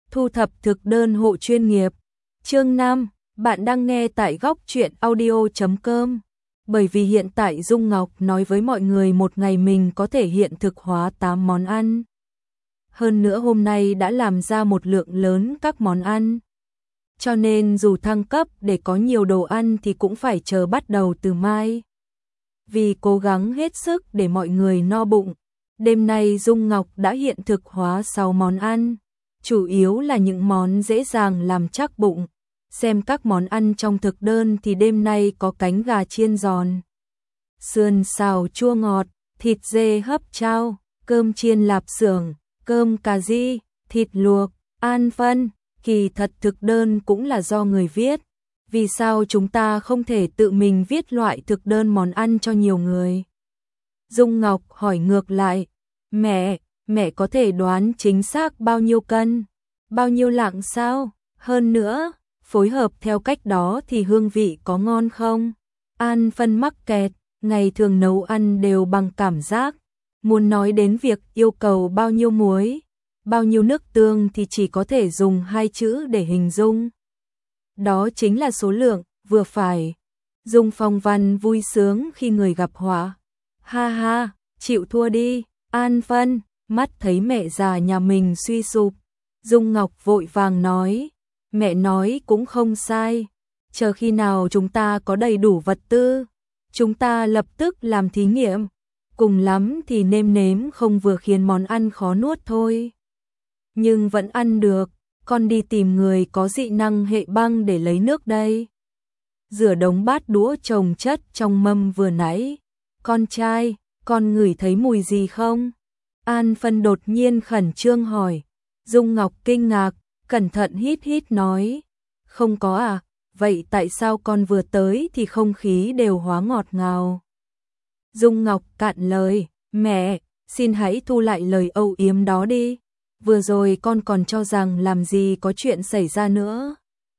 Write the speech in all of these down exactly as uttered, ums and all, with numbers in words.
thu thập thực đơn hộ chuyên nghiệp. Chương năm, bạn đang nghe tại góc truyện audio chấm com. Bởi vì hiện tại Dung Ngọc nói với mọi người một ngày mình có thể hiện thực hóa tám món ăn. Hơn nữa hôm nay đã làm ra một lượng lớn các món ăn. Cho nên dù thăng cấp để có nhiều đồ ăn thì cũng phải chờ bắt đầu từ mai. Vì cố gắng hết sức để mọi người no bụng, đêm nay Dung Ngọc đã hiện thực hóa sáu món ăn, chủ yếu là những món dễ dàng làm chắc bụng. Xem các món ăn trong thực đơn thì đêm nay có cánh gà chiên giòn, sườn xào chua ngọt, thịt dê hấp chao, cơm chiên lạp xưởng, cơm cà ri, thịt luộc, an phân. Kỳ thật thực đơn cũng là do người viết. Vì sao chúng ta không thể tự mình viết loại thực đơn món ăn cho nhiều người? Dung Ngọc hỏi ngược lại, mẹ, mẹ có thể đoán chính xác bao nhiêu cân, bao nhiêu lạng sao? Hơn nữa, phối hợp theo cách đó thì hương vị có ngon không? An phân mắc kẹt, ngày thường nấu ăn đều bằng cảm giác. Muốn nói đến việc yêu cầu bao nhiêu muối, bao nhiêu nước tương thì chỉ có thể dùng hai chữ để hình dung. Đó chính là số lượng, vừa phải. Dung Phong Văn vui sướng khi người gặp họa. Ha ha, chịu thua đi, An phân, mắt thấy mẹ già nhà mình suy sụp. Dung Ngọc vội vàng nói, mẹ nói cũng không sai. Chờ khi nào chúng ta có đầy đủ vật tư, chúng ta lập tức làm thí nghiệm. Cùng lắm thì nêm nếm không vừa khiến món ăn khó nuốt thôi. Nhưng vẫn ăn được, con đi tìm người có dị năng hệ băng để lấy nước đây. Rửa đống bát đũa chồng chất trong mâm vừa nãy. Con trai, con ngửi thấy mùi gì không? An phân đột nhiên khẩn trương hỏi. Dung Ngọc kinh ngạc, cẩn thận hít hít nói. Không có à, vậy tại sao con vừa tới thì không khí đều hóa ngọt ngào? Dung Ngọc cạn lời, mẹ, xin hãy thu lại lời âu yếm đó đi. Vừa rồi con còn cho rằng làm gì có chuyện xảy ra nữa.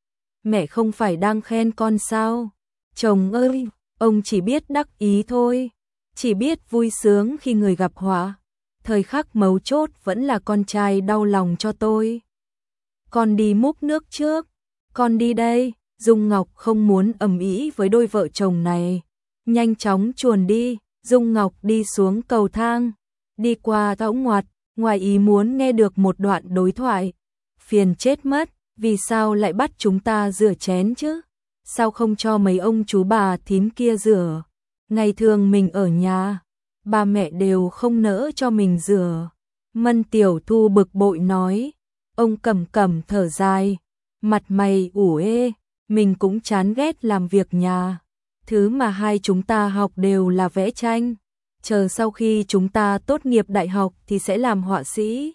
Mẹ không phải đang khen con sao? Chồng ơi, ông chỉ biết đắc ý thôi, chỉ biết vui sướng khi người gặp họa. Thời khắc mấu chốt vẫn là con trai đau lòng cho tôi. Con đi múc nước trước, con đi đây. Dung Ngọc không muốn ầm ĩ với đôi vợ chồng này, nhanh chóng chuồn đi. Dung Ngọc đi xuống cầu thang, đi qua thõng ngoặt, ngoài ý muốn nghe được một đoạn đối thoại. Phiền chết mất, vì sao lại bắt chúng ta rửa chén chứ? Sao không cho mấy ông chú bà thím kia rửa? Ngày thường mình ở nhà, ba mẹ đều không nỡ cho mình rửa. Mân Tiểu Thu bực bội nói. Ông Cẩm Cẩm thở dài, mặt mày ủ ê, mình cũng chán ghét làm việc nhà. Thứ mà hai chúng ta học đều là vẽ tranh. Chờ sau khi chúng ta tốt nghiệp đại học thì sẽ làm họa sĩ.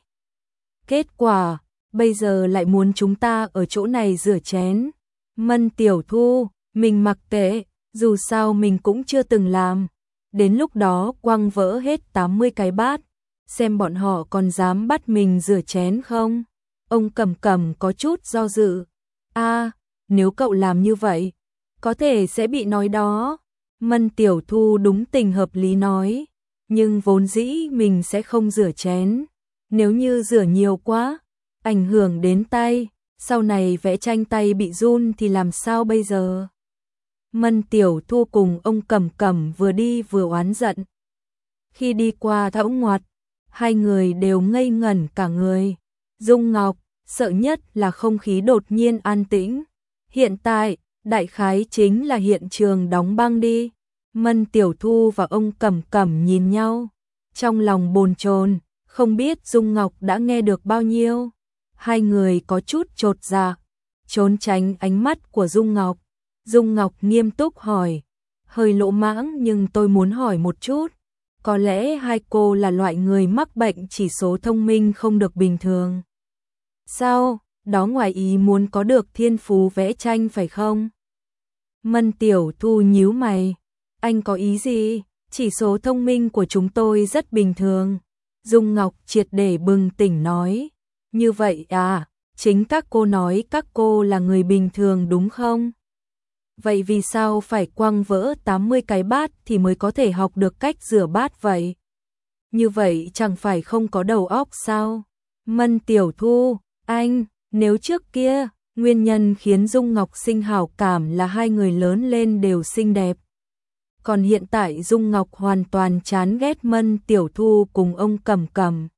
Kết quả, bây giờ lại muốn chúng ta ở chỗ này rửa chén. Mân Tiểu Thu, mình mặc kệ, dù sao mình cũng chưa từng làm. Đến lúc đó quăng vỡ hết tám mươi cái bát, xem bọn họ còn dám bắt mình rửa chén không? Ông Cẩm Cẩm có chút do dự. A, nếu cậu làm như vậy, có thể sẽ bị nói đó. Mân Tiểu Thu đúng tình hợp lý nói, nhưng vốn dĩ mình sẽ không rửa chén. Nếu như rửa nhiều quá, ảnh hưởng đến tay, sau này vẽ tranh tay bị run thì làm sao bây giờ? Mân Tiểu Thu cùng ông Cẩm Cẩm vừa đi vừa oán giận. Khi đi qua thõng ngoặt, hai người đều ngây ngẩn cả người. Dung Ngọc, sợ nhất là không khí đột nhiên an tĩnh. Hiện tại, đại khái chính là hiện trường đóng băng đi. Mân Tiểu Thu và ông Cẩm Cẩm nhìn nhau, trong lòng bồn chồn, không biết Dung Ngọc đã nghe được bao nhiêu. Hai người có chút chột dạ, trốn tránh ánh mắt của Dung Ngọc. Dung Ngọc nghiêm túc hỏi, hơi lỗ mãng nhưng tôi muốn hỏi một chút. Có lẽ hai cô là loại người mắc bệnh chỉ số thông minh không được bình thường. Sao, đó ngoài ý muốn có được thiên phú vẽ tranh phải không? Mân Tiểu Thu nhíu mày, anh có ý gì? Chỉ số thông minh của chúng tôi rất bình thường. Dung Ngọc triệt để bừng tỉnh nói, như vậy à, chính các cô nói các cô là người bình thường đúng không? Vậy vì sao phải quăng vỡ tám mươi cái bát thì mới có thể học được cách rửa bát vậy? Như vậy chẳng phải không có đầu óc sao? Mân Tiểu Thu, anh, Nếu trước kia, nguyên nhân khiến Dung Ngọc sinh hảo cảm là hai người lớn lên đều xinh đẹp. Còn hiện tại Dung Ngọc hoàn toàn chán ghét Mân Tiểu Thu cùng ông Cẩm Cẩm.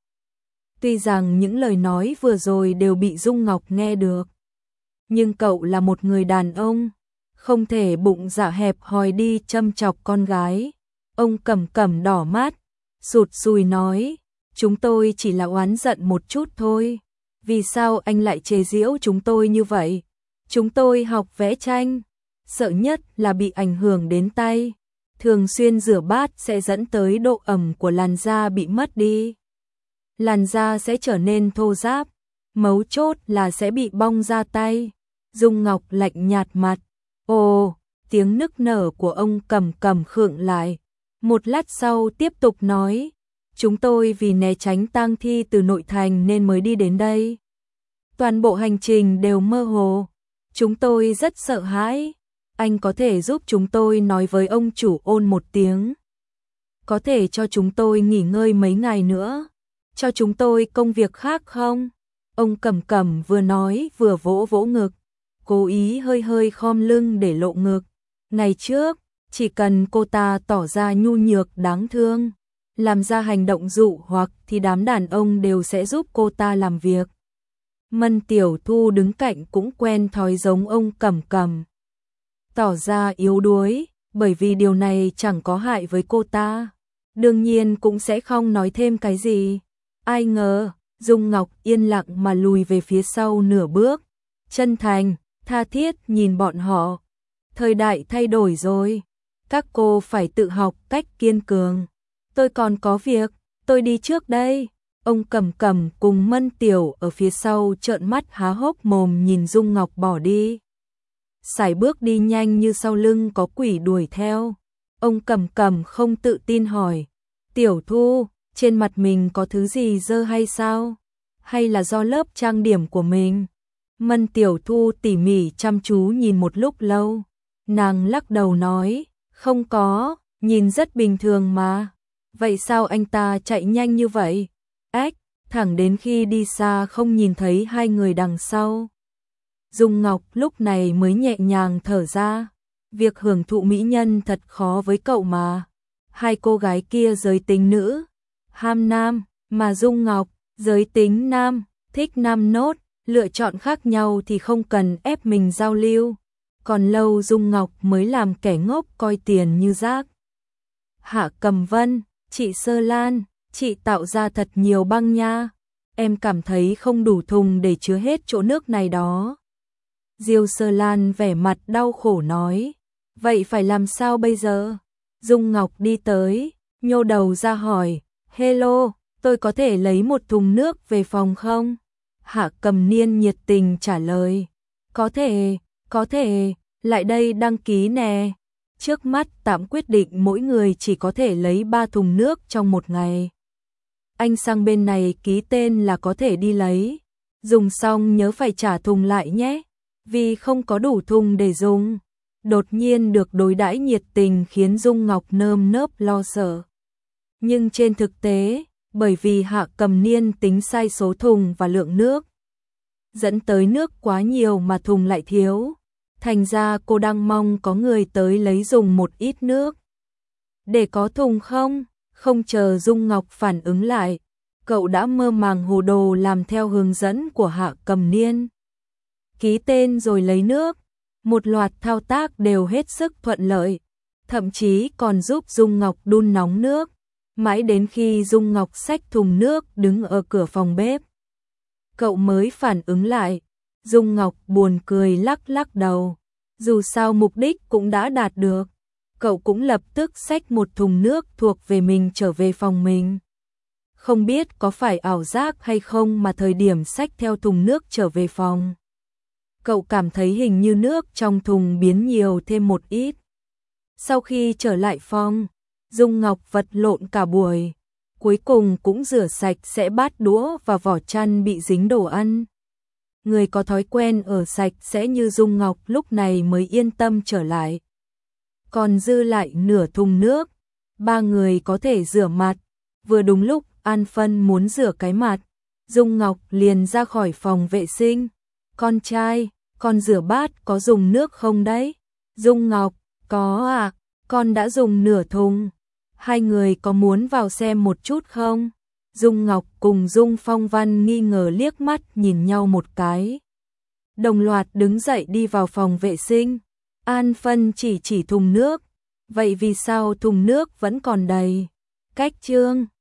Tuy rằng những lời nói vừa rồi đều bị Dung Ngọc nghe được, nhưng cậu là một người đàn ông, không thể bụng dạ hẹp hòi đi châm chọc con gái. Ông Cẩm Cẩm đỏ mắt, sụt sùi nói, chúng tôi chỉ là oán giận một chút thôi. Vì sao anh lại chế giễu chúng tôi như vậy? Chúng tôi học vẽ tranh, sợ nhất là bị ảnh hưởng đến tay. Thường xuyên rửa bát sẽ dẫn tới độ ẩm của làn da bị mất đi. Làn da sẽ trở nên thô ráp, mấu chốt là sẽ bị bong da tay. Dung Ngọc lạnh nhạt mặt. Ồ, tiếng nức nở của ông Cẩm Cẩm khựng lại. Một lát sau tiếp tục nói, chúng tôi vì né tránh tang thi từ nội thành nên mới đi đến đây. Toàn bộ hành trình đều mơ hồ. Chúng tôi rất sợ hãi. Anh có thể giúp chúng tôi nói với ông chủ Ôn một tiếng. Có thể cho chúng tôi nghỉ ngơi mấy ngày nữa. Cho chúng tôi công việc khác không? Ông Cẩm Cẩm vừa nói vừa vỗ vỗ ngực. Cố ý hơi hơi khom lưng để lộ ngực. Ngày trước, chỉ cần cô ta tỏ ra nhu nhược đáng thương, làm ra hành động dụ hoặc thì đám đàn ông đều sẽ giúp cô ta làm việc. Mân Tiểu Thu đứng cạnh cũng quen thói giống ông Cẩm Cẩm, tỏ ra yếu đuối, bởi vì điều này chẳng có hại với cô ta. Đương nhiên cũng sẽ không nói thêm cái gì. Ai ngờ, Dung Ngọc yên lặng mà lùi về phía sau nửa bước, chân thành, tha thiết nhìn bọn họ. Thời đại thay đổi rồi, các cô phải tự học cách kiên cường. Tôi còn có việc, tôi đi trước đây. Ông Cẩm Cẩm cùng Mân Tiểu ở phía sau trợn mắt há hốc mồm nhìn Dung Ngọc bỏ đi. Sải bước đi nhanh như sau lưng có quỷ đuổi theo. Ông Cẩm Cẩm không tự tin hỏi, Tiểu Thu, trên mặt mình có thứ gì dơ hay sao? Hay là do lớp trang điểm của mình? Mân Tiểu Thu tỉ mỉ chăm chú nhìn một lúc lâu. Nàng lắc đầu nói, không có, nhìn rất bình thường mà. Vậy sao anh ta chạy nhanh như vậy? Ách, thẳng đến khi đi xa không nhìn thấy hai người đằng sau. Dung Ngọc lúc này mới nhẹ nhàng thở ra. Việc hưởng thụ mỹ nhân thật khó với cậu mà. Hai cô gái kia giới tính nữ, ham nam, mà Dung Ngọc, giới tính nam, thích nam nốt. Lựa chọn khác nhau thì không cần ép mình giao lưu. Còn lâu Dung Ngọc mới làm kẻ ngốc coi tiền như rác. Hạ Cầm Vân, chị Sơ Lan, chị tạo ra thật nhiều băng nha. Em cảm thấy không đủ thùng để chứa hết chỗ nước này đó. Diêu Sơ Lan vẻ mặt đau khổ nói. Vậy phải làm sao bây giờ? Dung Ngọc đi tới, nhô đầu ra hỏi. Hello, tôi có thể lấy một thùng nước về phòng không? Hạ Cầm Niên nhiệt tình trả lời. Có thể, có thể, lại đây đăng ký nè. Trước mắt tạm quyết định mỗi người chỉ có thể lấy ba thùng nước trong một ngày. Anh sang bên này ký tên là có thể đi lấy. Dùng xong nhớ phải trả thùng lại nhé. Vì không có đủ thùng để dùng. Đột nhiên được đối đãi nhiệt tình khiến Dung Ngọc nơm nớp lo sợ. Nhưng trên thực tế, bởi vì Hạ Cầm Niên tính sai số thùng và lượng nước, dẫn tới nước quá nhiều mà thùng lại thiếu. Thành ra cô đang mong có người tới lấy dùng một ít nước. Để có thùng không? Không chờ Dung Ngọc phản ứng lại, cậu đã mơ màng hồ đồ làm theo hướng dẫn của Hạ Cầm Niên. Ký tên rồi lấy nước, một loạt thao tác đều hết sức thuận lợi, thậm chí còn giúp Dung Ngọc đun nóng nước, mãi đến khi Dung Ngọc xách thùng nước đứng ở cửa phòng bếp. Cậu mới phản ứng lại. Dung Ngọc buồn cười lắc lắc đầu. Dù sao mục đích cũng đã đạt được. Cậu cũng lập tức xách một thùng nước thuộc về mình trở về phòng mình. Không biết có phải ảo giác hay không mà thời điểm xách theo thùng nước trở về phòng, cậu cảm thấy hình như nước trong thùng biến nhiều thêm một ít. Sau khi trở lại phòng, Dung Ngọc vật lộn cả buổi, cuối cùng cũng rửa sạch sẽ bát đũa và vỏ chăn bị dính đồ ăn. Người có thói quen ở sạch sẽ như Dung Ngọc lúc này mới yên tâm trở lại. Còn dư lại nửa thùng nước, ba người có thể rửa mặt. Vừa đúng lúc An Phân muốn rửa cái mặt, Dung Ngọc liền ra khỏi phòng vệ sinh, con trai, con rửa bát có dùng nước không đấy? Dung Ngọc, có ạ, à, con đã dùng nửa thùng. Hai người có muốn vào xem một chút không? Dung Ngọc cùng Dung Phong Văn nghi ngờ liếc mắt nhìn nhau một cái. Đồng loạt đứng dậy đi vào phòng vệ sinh. An Phân chỉ chỉ thùng nước. Vậy vì sao thùng nước vẫn còn đầy? Cách chương